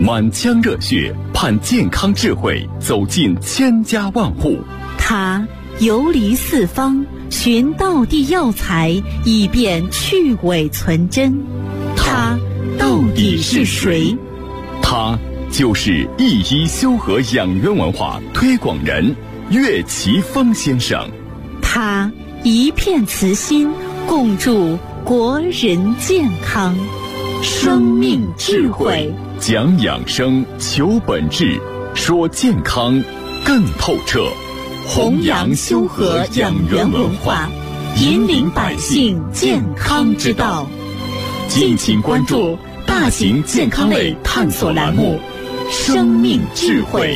满腔热血盼健康智慧走进千家万户。 他游离四方，寻道地药材，以便去伪存真。他到底是谁？ 他就是一医修和养元文化推广人岳奇峰先生。 他一片慈心，共筑国人健康。生命智慧， 讲养生，求本质，说健康更透彻。 弘扬修和养元文化，引领百姓健康之道。敬请关注大型健康类探索栏目《生命智慧》。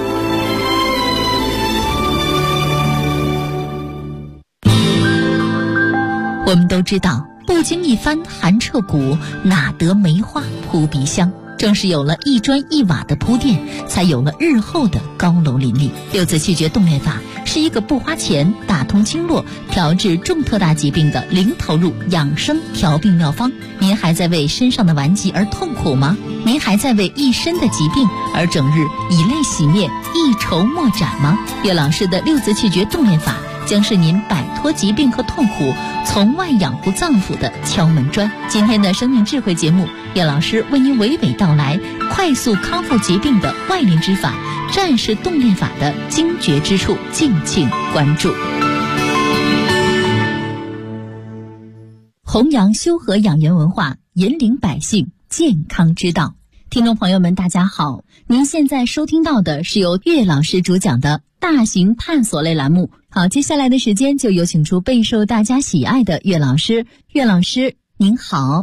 我们都知道，不经一番寒彻骨，哪得梅花扑鼻香。正是有了一砖一瓦的铺垫，才有了日后的高楼林立。六字气诀动练法是一个不花钱、打通经络、调治重特大疾病的零投入养生调病妙方。您还在为身上的顽疾而痛苦吗？您还在为一身的疾病而整日以泪洗面、一筹莫展吗？岳老师的六字气诀动练法将是您摆脱疾病和痛苦、从外养护脏腑的敲门砖。今天的生命智慧节目，岳老师为您娓娓道来快速康复疾病的外灵之法，战士动练法的精绝之处，敬请关注。弘扬修和养元文化，引领百姓健康之道。听众朋友们，大家好，您现在收听到的是由岳老师主讲的大型探索类栏目。好，接下来的时间就有请出备受大家喜爱的岳老师。岳老师您好。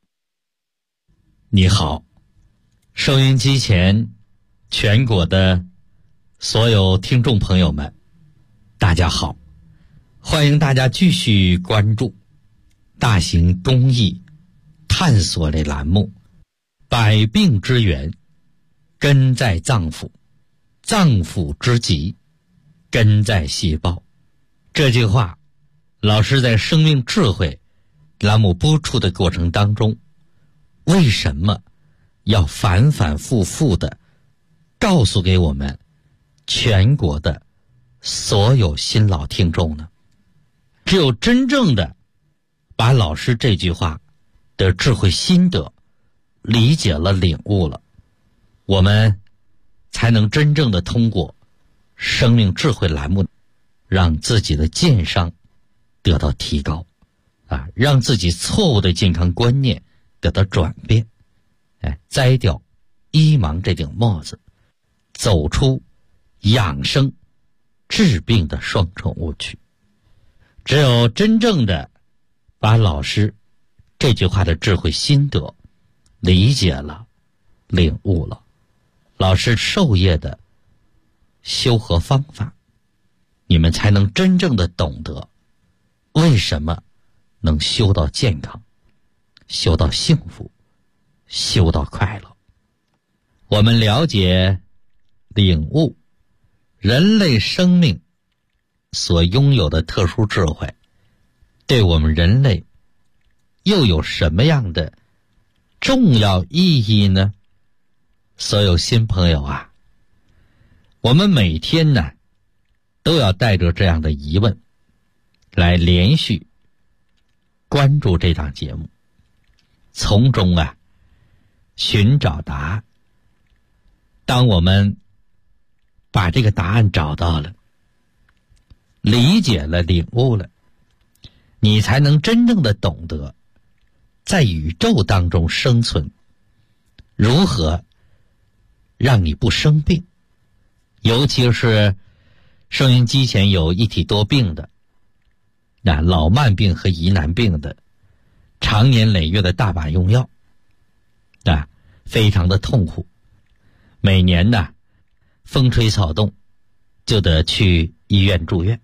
你好，收音机前全国的所有听众朋友们，大家好，欢迎大家继续关注大型公益探索类栏目百病之源根在脏腑，脏腑之疾根在细胞。这句话老师在生命智慧栏目播出的过程当中，为什么要反反复复的告诉给我们全国的所有新老听众呢？只有真正的把老师这句话的智慧心得理解了、领悟了，我们才能真正的通过生命智慧栏目，让自己的健商得到提高让自己错误的健康观念得到转变，摘掉医盲这顶帽子，走出养生治病的双重误区。只有真正的把老师这句话的智慧心得理解了、领悟了，老师授业的修和方法，你们才能真正的懂得为什么能修到健康、修到幸福、修到快乐。我们了解、领悟人类生命所拥有的特殊智慧，对我们人类又有什么样的重要意义呢？所有新朋友啊，我们每天呢都要带着这样的疑问来连续关注这档节目，从中寻找答案。当我们把这个答案找到了，理解了、领悟了，你才能真正的懂得在宇宙当中生存，如何让你不生病。尤其是收音机前有一体多病的，老慢病和疑难病的，常年累月的大把用药，非常的痛苦。每年风吹草动就得去医院住院。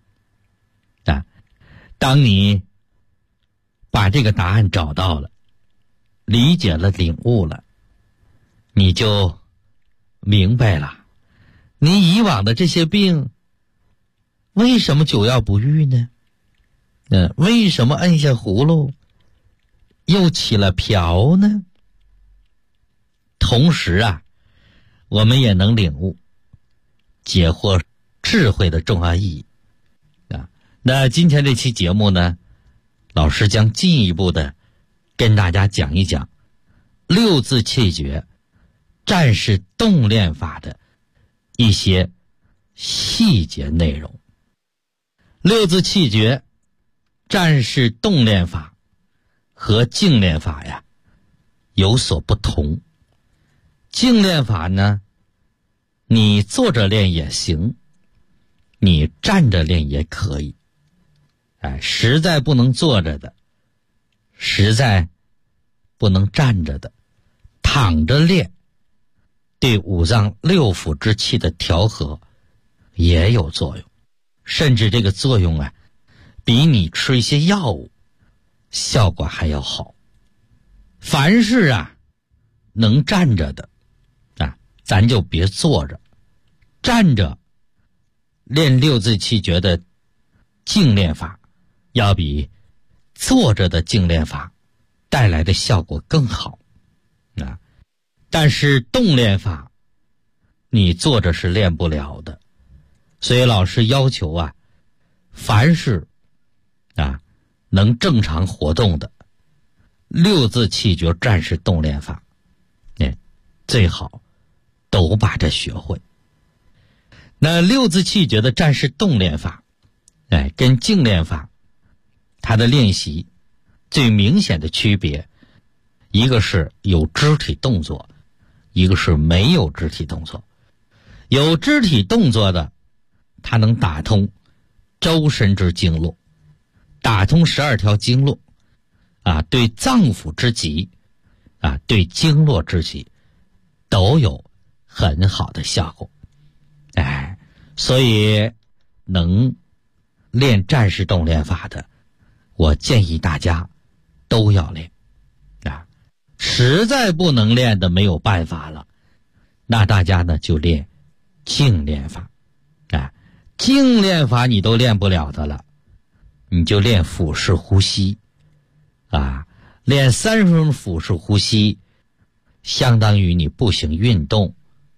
当你把这个答案找到了，理解了、领悟了，你就明白了，你以往的这些病为什么久药不愈呢？为什么摁下葫芦又起了瓢呢？同时我们也能领悟解惑智慧的重要意义啊。那今天这期节目呢，老师将进一步的跟大家讲一讲六字气诀战士动练法的一些细节内容。六字气诀战士动练法和静练法呀有所不同。静练法呢，你坐着练也行，你站着练也可以。实在不能坐着的，实在不能站着的，躺着练对五脏六腑之气的调和也有作用，甚至这个作用啊，比你吃一些药物效果还要好。凡是啊能站着的啊，咱就别坐着，站着练六字气诀的静练法要比坐着的静练法带来的效果更好啊。但是动练法你坐着是练不了的，所以老师要求啊，凡是啊能正常活动的六字气诀战士动练法，最好都把这学会。那六字气诀的战士动练法跟静练法它的练习最明显的区别，一个是有肢体动作，一个是没有肢体动作。有肢体动作的，它能打通周身之经络，打通12条经络啊，对脏腑之疾啊，对经络之疾都有很好的效果。所以能练战士动练法的，我建议大家都要练啊。实在不能练的没有办法了，那大家呢就练静练法啊。静练法你都练不了的了，你就练腹式呼吸啊，练3分腹式呼吸相当于你步行运动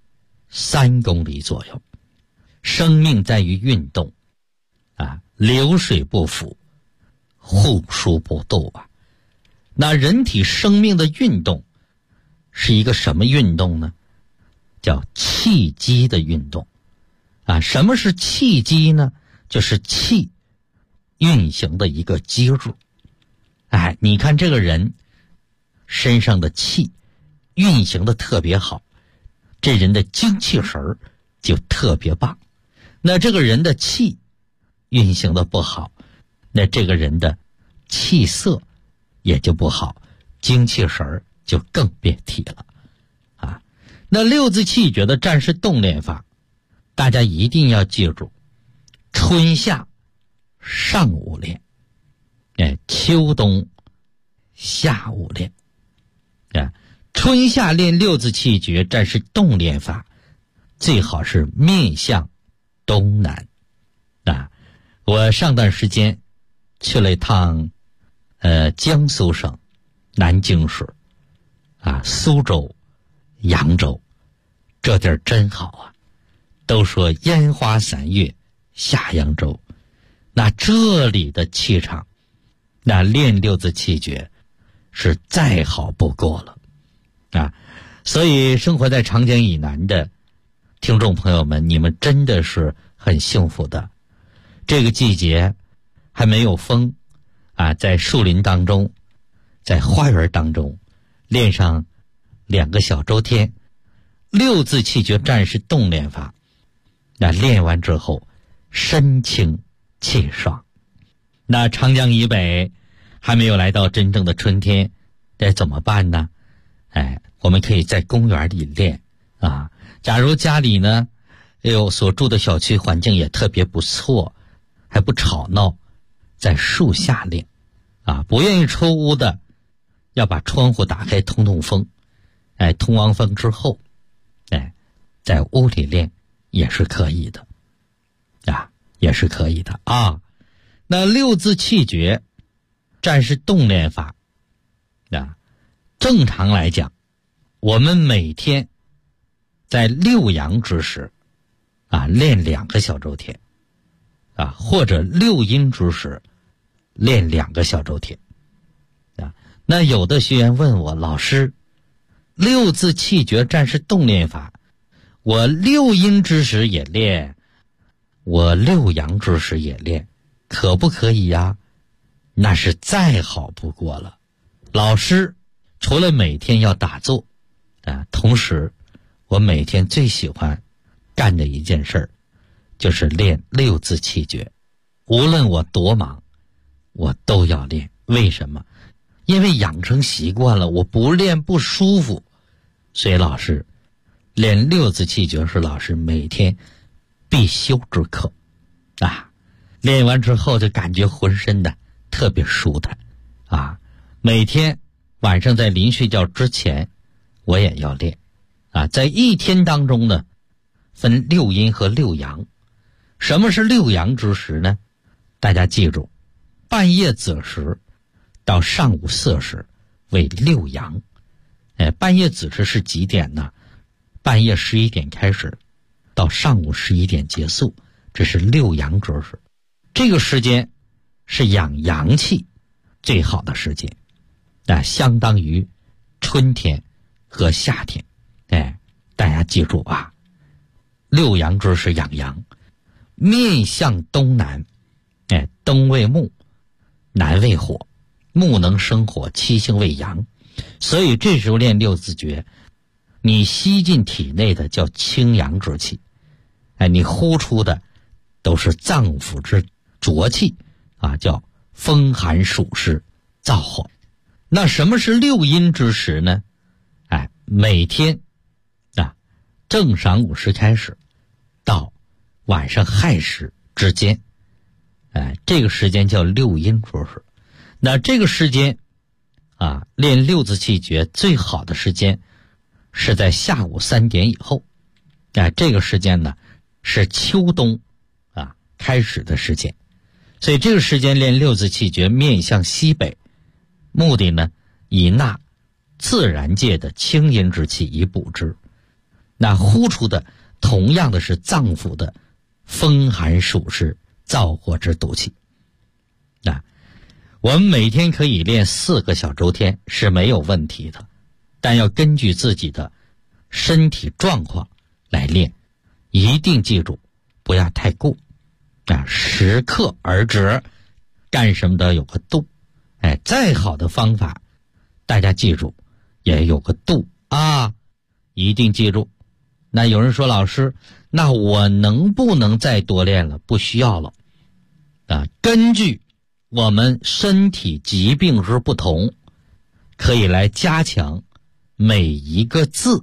3公里左右。生命在于运动啊，流水不腐，户枢不蠹啊。那人体生命的运动是一个什么运动呢？叫气机的运动啊。什么是气机呢？就是气运行的一个机制。你看这个人身上的气运行的特别好，这人的精气神就特别棒。那这个人的气运行的不好，那这个人的气色也就不好，精气神就更别提了啊。那六字气诀的战士动练法，大家一定要记住，春夏上午练，秋冬下午练啊。春夏练六字气诀战士动练法，最好是面向东南啊。我上段时间去了一趟江苏省南京市啊，苏州、扬州，这地儿真好啊。都说烟花3月下扬州，那这里的气场，那练六字气诀是再好不过了啊。所以生活在长江以南的听众朋友们，你们真的是很幸福的。这个季节还没有风啊，在树林当中，在花园当中练上2个小周天六字气诀战士动练法，那练完之后身轻气爽。那长江以北还没有来到真正的春天，这怎么办呢？我们可以在公园里练啊。假如家里呢所住的小区环境也特别不错，还不吵闹，在树下练啊。不愿意出屋的，要把窗户打开通通风，通完风之后在屋里练也是可以的啊，也是可以的啊。那六字气诀战士动练法啊，正常来讲我们每天在六阳之时练2个小周天或者六阴之时练2个小周天那有的学员问我，老师，六字气诀战士动练法，我六阴之时也练，我六阳之时也练，可不可以呀？那是再好不过了。老师除了每天要打坐同时我每天最喜欢干的一件事就是练六字气诀，无论我多忙我都要练。为什么？因为养成习惯了，我不练不舒服。所以老师练六字气诀是老师每天必修之课练完之后就感觉浑身的特别舒坦每天晚上在临睡觉之前我也要练在一天当中呢分六阴和六阳。什么是六阳之时呢？大家记住，半夜子时到上午巳时为六阳。半夜子时是几点呢？半夜11点开始到上午11点结束，这是六阳之时。这个时间是养阳气最好的时间相当于春天和夏天。大家记住六阳之时养阳，面向东南东为木，南为火，木能生火，七星为阳，所以这时候练六字诀，你吸进体内的叫清阳之气你呼出的都是脏腑之浊气叫风寒暑湿燥火。那什么是六阴之时呢？每天正晌午时开始到晚上亥时之间这个时间叫六阴之时。那这个时间练六字气诀最好的时间是在下午3点以后这个时间呢是秋冬开始的时间。所以这个时间练六字气诀面向西北，目的呢以纳自然界的清阴之气以补之，那呼出的同样的是脏腑的风寒暑湿燥火之毒气我们每天可以练4个小周天是没有问题的，但要根据自己的身体状况来练，一定记住不要太过适可而止，干什么都有个度再好的方法大家记住也有个度一定记住。那有人说，老师，那我能不能再多练了？不需要了根据我们身体疾病之不同，可以来加强每一个字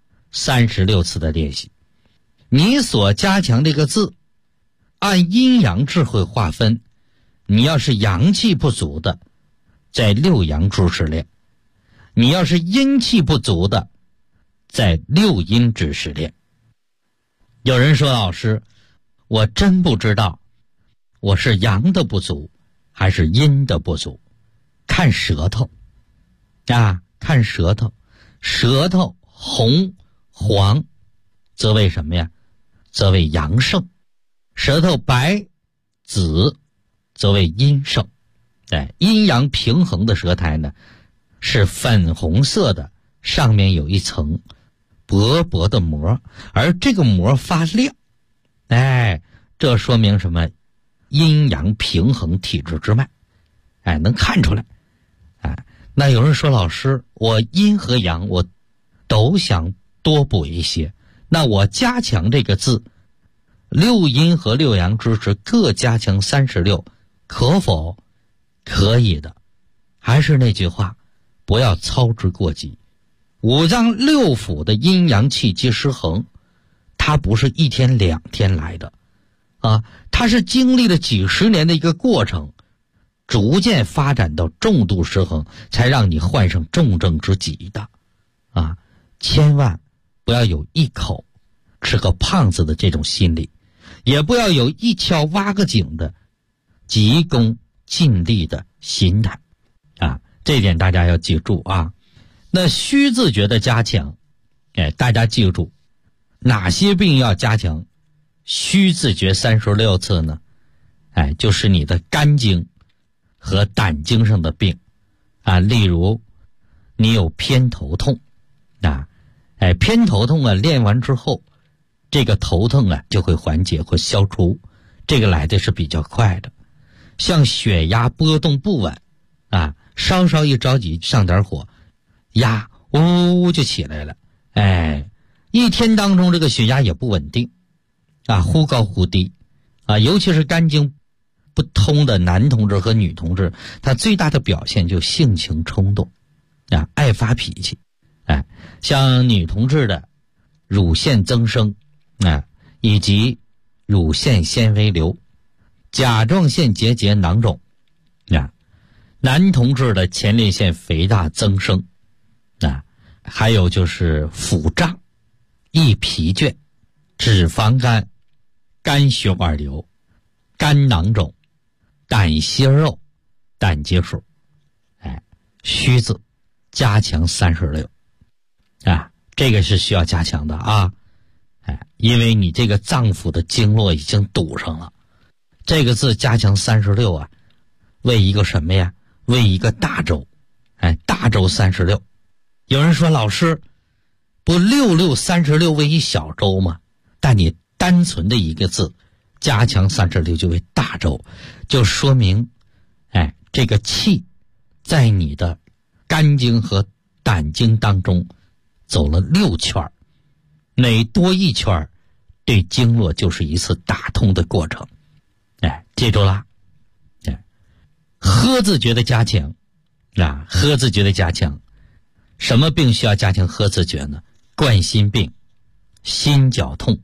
36次的练习。你所加强这个字按阴阳智慧划分，你要是阳气不足的在六阳之时练，你要是阴气不足的在六阴之时练。有人说，老师，我真不知道我是阳的不足还是阴的不足。看舌头看舌头，舌头红黄则为什么呀？则为阳盛。舌头白紫则为阴盛。阴阳平衡的舌苔呢是粉红色的，上面有一层薄薄的膜，而这个膜发亮这说明什么？阴阳平衡体质之脉能看出来那有人说，老师，我阴和阳我都想多补一些，那我加强这个字六阴和六阳之时各加强36，可否？可以的。还是那句话，不要操之过急。五脏六腑的阴阳气机失衡，它不是1天2天来的它是经历了几十年的一个过程，逐渐发展到重度失衡，才让你患上重症之疾的千万不要有一口吃个胖子的这种心理，也不要有一锹挖个井的急功近利的心态这一点大家要记住那虚字诀的加强大家记住， 哪些病要加强虚自觉36次呢？就是你的肝经和胆经上的病例如你有偏头痛偏头痛练完之后，这个头痛就会缓解或消除，这个来的是比较快的。像血压波动不稳稍稍一着急上点火，压呜就起来了，一天当中这个血压也不稳定忽高忽低尤其是肝经不通的男同志和女同志，他最大的表现就性情冲动爱发脾气像女同志的乳腺增生以及乳腺纤维瘤、甲状腺结节囊肿男同志的前列腺肥大增生还有就是腹胀、易疲倦、脂肪肝、肝血管瘤、肝囊肿、胆息肉、胆结石虚字加强36这个是需要加强的因为你这个脏腑的经络已经堵上了。这个字加强36为一个什么呀？为一个大周大周36。有人说老师不6636为一小周吗？但你单纯的一个字加强36就为大周，就说明这个气在你的肝经和胆经当中走了6圈，每多一圈对经络就是一次打通的过程记住了呵字诀的加强呵字诀的加强，什么病需要加强呵字诀呢？冠心病、心绞痛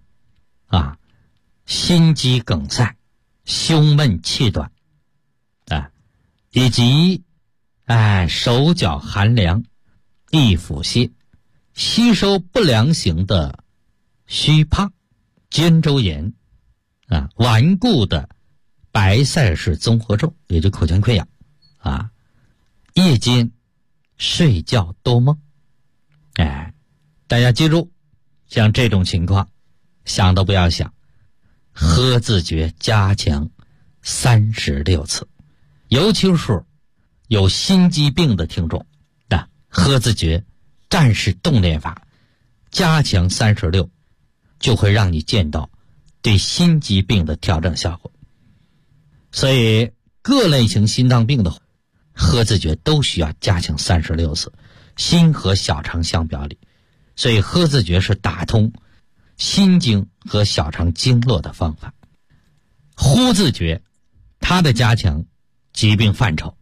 心肌梗塞、胸闷气短以及手脚寒凉、易腹泻、吸收不良型的虚胖、肩周炎顽固的白塞氏综合症，也就口腔溃疡夜间睡觉多梦大家记住，像这种情况想都不要想，呵字诀加强36次，尤其是有心肌病的听众呵字诀战士动练法加强36就会让你见到对心肌病的调整效果。所以各类型心脏病的呵字诀都需要加强36次，心和小肠相表里，所以呵字诀是打通心经和小肠经络的方法。呼字诀它的加强疾病范畴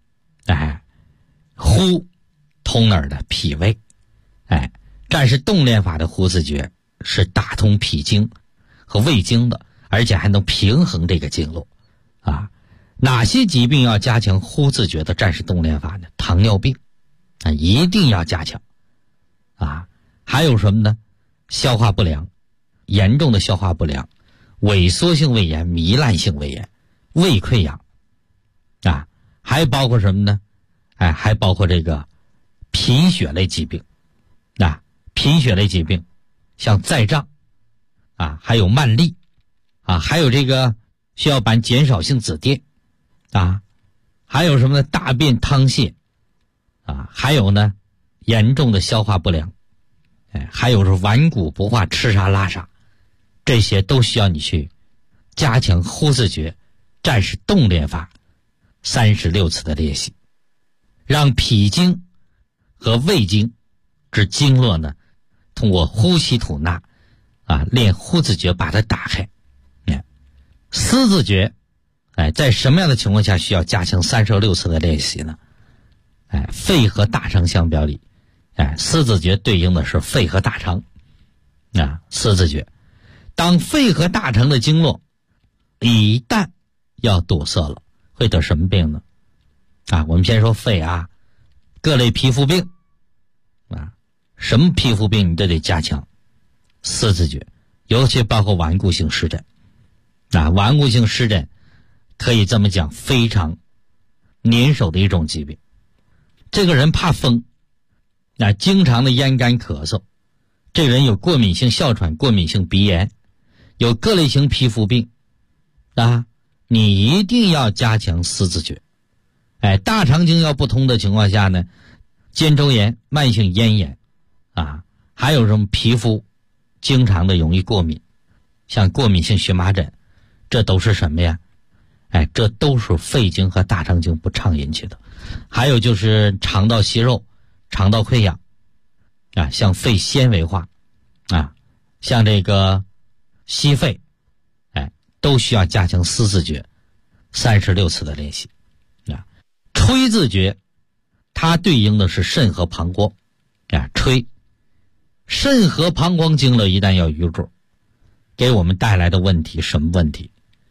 呼通哪儿的？脾胃战士动练法的呼字诀是打通脾经和胃经的，而且还能平衡这个经络哪些疾病要加强呼字诀的战士动练法呢？糖尿病一定要加强还有什么呢？消化不良，严重的消化不良、萎缩性胃炎、糜烂性胃炎、胃溃疡还包括什么呢？还包括这个贫血类疾病贫血类疾病像再胀还有慢粒还有这个血小板减少性紫癜还有什么呢？大便溏泻还有呢严重的消化不良还有是顽固不化、吃啥拉啥，这些都需要你去加强呼字诀战士动练法36次的练习，让脾经和胃经之经络呢通过呼吸吐纳练呼字诀把它打开。思字诀在什么样的情况下需要加强36次的练习呢？肺和大肠相表里思字诀对应的是肺和大肠思字诀当肺和大肠的经络一旦要堵塞了，会得什么病呢？我们先说肺各类皮肤病什么皮肤病你都得加强思字诀，尤其包括顽固性湿疹顽固性湿疹可以这么讲，非常粘手的一种疾病。这个人怕风经常的咽干咳嗽， 这个人有过敏性哮喘、过敏性鼻炎，有各类型皮肤病啊，你一定要加强四字诀。大肠经要不通的情况下呢，肩周炎、慢性咽炎啊，还有什么皮肤经常的容易过敏，像过敏性荨麻疹，这都是什么呀？这都是肺经和大肠经不畅引起的。还有就是肠道息肉、肠道溃疡啊，像肺纤维化啊，像这个息肺，都需要加强四字诀36次的练习啊。吹字诀它对应的是肾和膀胱啊，吹肾和膀胱经络一旦要淤住，给我们带来的问题什么问题？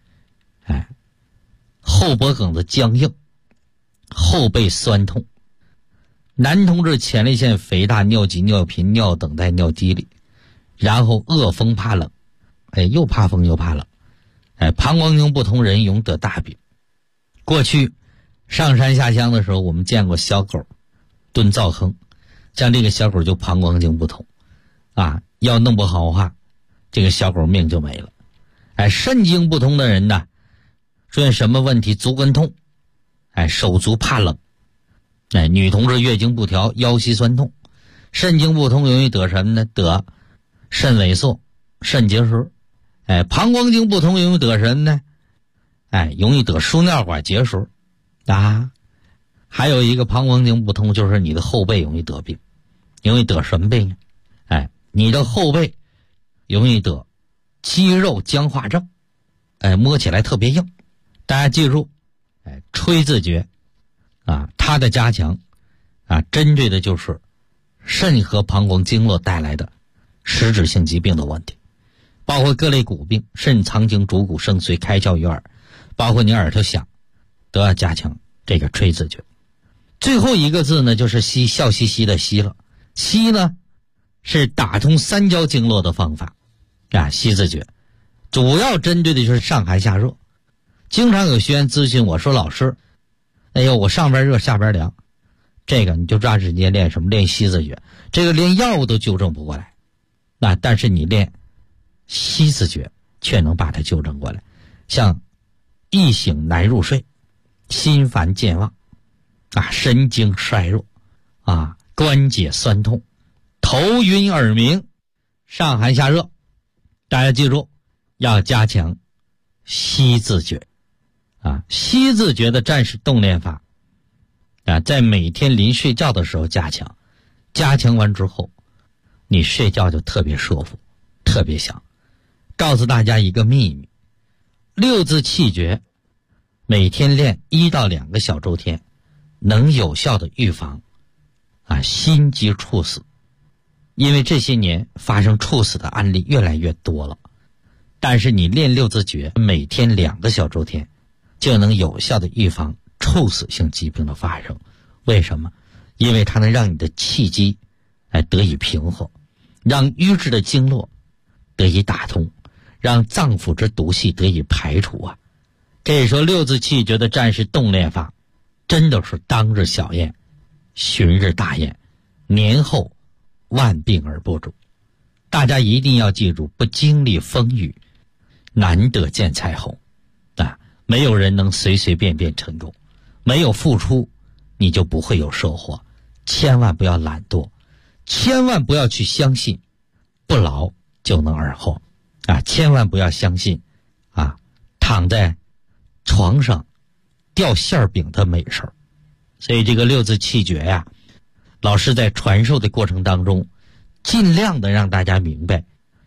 后脖梗子僵硬，后背酸痛，男同志前列腺肥大、尿急、尿频、尿等待、尿滴里，然后恶风怕冷，又怕风又怕冷，膀胱经不通人容易得大病。过去上山下乡的时候，我们见过小狗蹲灶坑，像这个小狗就膀胱经不通啊，要弄不好的话，这个小狗命就没了。肾经不通的人呢，出现什么问题？足跟痛，手足怕冷，女同志月经不调，腰膝酸痛。肾经不通容易得什么呢？得肾萎缩、肾结石。膀胱经不通容易得什么呢？容易得输尿管结石啊。还有一个膀胱经不通，就是你的后背容易得病，容易得什么病呢？你的后背容易得肌肉僵化症，摸起来特别硬。大家记住，吹字诀啊，它的加强啊，针对的就是肾和膀胱经络带来的实质性疾病的问题，包括各类骨病，肾藏经、主骨生髓、开窍于耳，包括你耳朵响，都要加强这个吹字诀。最后一个字呢，就是息，笑嘻嘻的息了。息呢，是打通三焦经络的方法啊，息字诀主要针对的就是上寒下热。经常有学员咨询我说，老师，我上边热下边凉，这个你就抓时间练什么？练息字诀，这个连药物都纠正不过来，但是你练息字诀却能把它纠正过来。像易醒难入睡，心烦健忘啊，神经衰弱啊，关节酸痛，头晕耳鸣，上寒下热，大家记住要加强息字诀啊。息字诀的战士动练法啊，在每天临睡觉的时候加强，加强完之后你睡觉就特别舒服，特别香。告诉大家一个秘密，6字气诀每天练1到2个小周天，能有效的预防心肌猝死。因为这些年发生猝死的案例越来越多了，但是你练6字诀每天2个小周天，就能有效的预防猝死性疾病的发生。为什么？因为它能让你的气机得以平和，让瘀滞的经络得以打通，让脏腑之毒气得以排除啊。可以说6字气诀的战士动练法真的是当日小宴，旬日大宴，年后万病而不主。大家一定要记住，不经历风雨难得见彩虹啊！没有人能随随便便成功，没有付出你就不会有收获。千万不要懒惰，千万不要去相信不劳就能而获啊！千万不要相信躺在床上掉馅饼的美事儿。所以这个6字气诀呀，老师在传授的过程当中尽量的让大家明白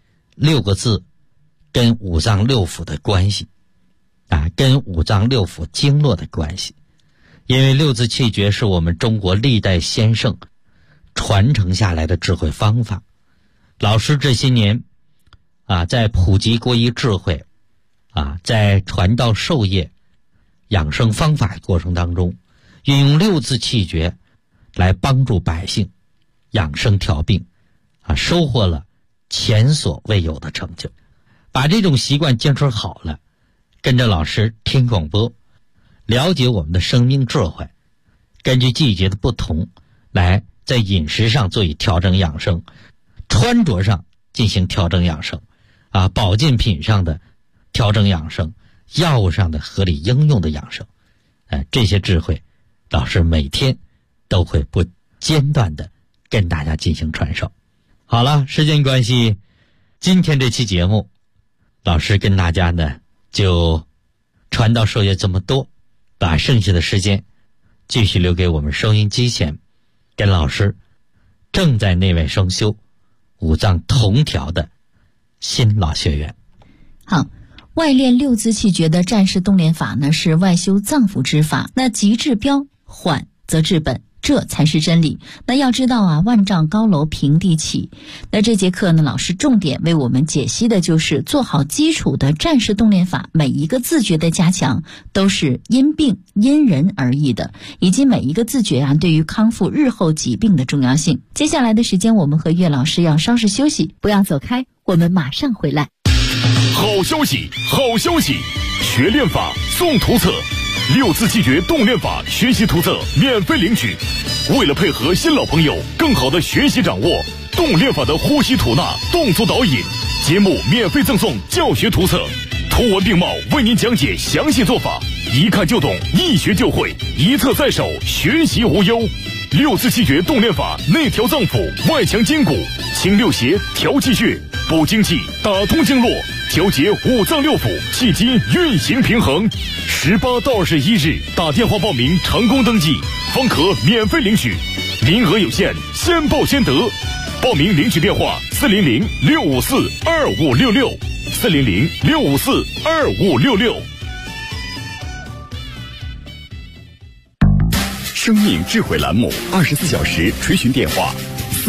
6个字跟五脏六腑的关系跟五脏六腑经络的关系。因为6字气诀是我们中国历代先圣传承下来的智慧方法。老师这些年在普及国医智慧在传道授业养生方法的过程当中，运用6字气诀来帮助百姓养生调病收获了前所未有的成就。把这种习惯坚持好了，跟着老师听广播，了解我们的生命智慧，根据季节的不同来在饮食上做以调整养生， 穿着上进行调整养生，保健品上的调整养生，药物上的合理应用的养生，这些智慧，老师每天都会不间断的跟大家进行传授。好了，时间关系，今天这期节目，老师跟大家呢就传道授业这么多，把剩下的时间继续留给我们收音机前跟老师正在内外双修五脏同调的新老学员。 好，外练六字气诀的战士动练法呢，是外修脏腑之法，那急治标，缓则治本，这才是真理。那要知道万丈高楼平地起。那这节课呢，老师重点为我们解析的就是做好基础的战士动练法，每一个字诀的加强都是因病因人而异的，以及每一个字诀对于康复日后疾病的重要性。接下来的时间，我们和岳老师要稍事休息，不要走开，我们马上回来。 好消息，好消息！学练法送图册，6字气诀动练法学习图册免费领取。为了配合新老朋友更好的学习掌握动练法的呼吸吐纳动作导引，节目免费赠送教学图册，图文并茂为您讲解详细做法，一看就懂，一学就会，一册在手，学习无忧。6字气诀动练法内调脏腑，外强筋骨，清六邪，调气血，补精气，打通经络，调节五脏六腑，气机运行平衡。18到21日打电话报名成功登记，方可免费领取，名额有限，先报先得。报名领取电话400-654-2566，400-654-2566。 生命智慧栏目24小时垂询电话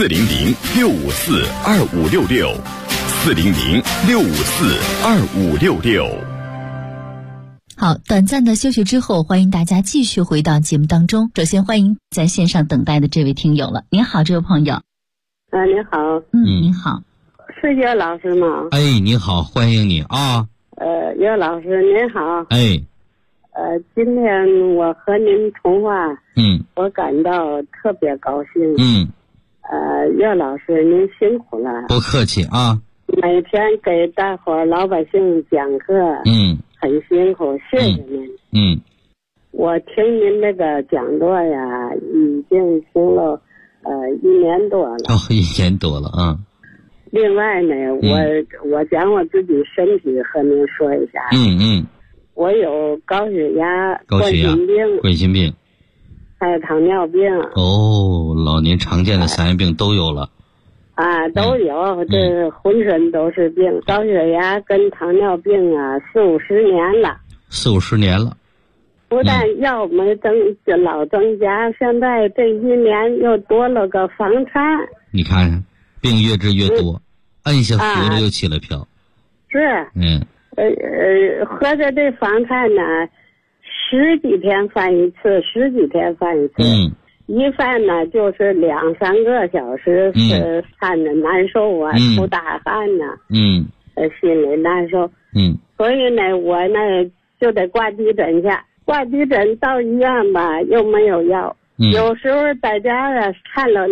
400-654-2566，400-654-2566。 好，短暂的休息之后，欢迎大家继续回到节目当中。首先欢迎在线上等待的这位听友了。您好，这位朋友。 你好。 您好。 是岳老师吗？ 你好，欢迎你啊。 岳老师您好。今天我和您通话，我感到特别高兴。岳老师您辛苦了。 不客气啊。 每天给大伙老百姓讲课，很辛苦，谢谢您。我听您这个讲座呀，已经听了1年多了。 1年多了啊。 另外呢，我讲我自己身体和您说一下。我有高血压、冠心病，还有糖尿病。 老年常见的3样病都有了。 都有，这浑身都是病。高血压跟糖尿病40-50年了。40-50年了。不但药没老增加，现在这1年又多了个房颤。你看，病越治越多，按下服了又起了飘。是。合着这房颤呢，10几天犯一次，一犯呢就是2-3个小时，是看着难受出大汗心里难受。所以呢，我呢就得挂急诊去，挂急诊到医院吧又没有药，有时候在家看了